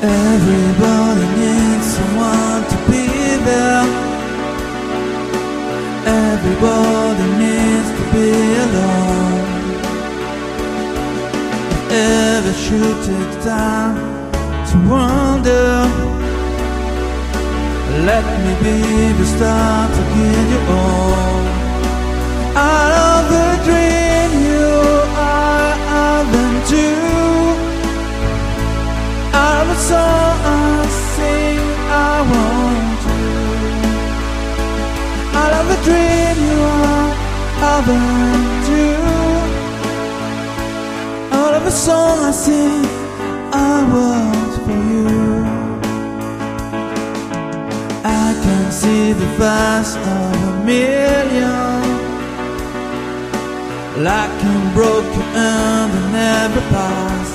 Everybody needs someone to be there. Everybody needs to be alone. If ever should take time to wonder, let me be the star to give you all. Out of the dream you are into, out of the song I sing I want you. Out of the dream you are into, out of the song I sing I want for you. I can see the face of a million, like a broken and they never pass.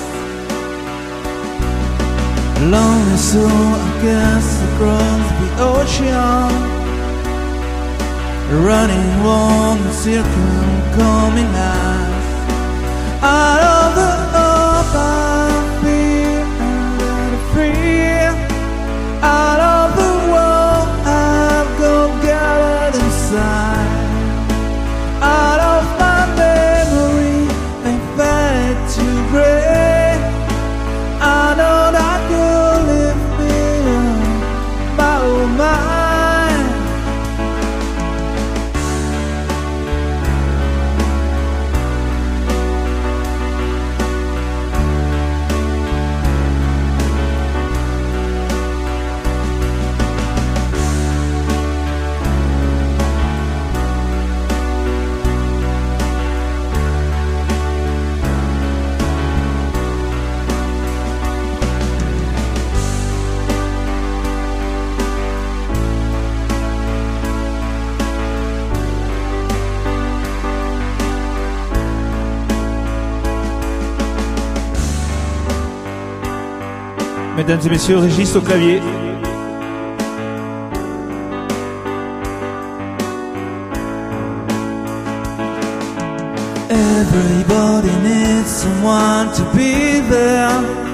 Lonely soul, I guess, across the ocean, running warm and circle coming last. Out of the earth I feel and free. Out of the world I've got gathered inside. Out of my memory they fade to grey. I know that you'll lift me up by mine. Mesdames et messieurs, Régis au clavier. Everybody needs someone to be there.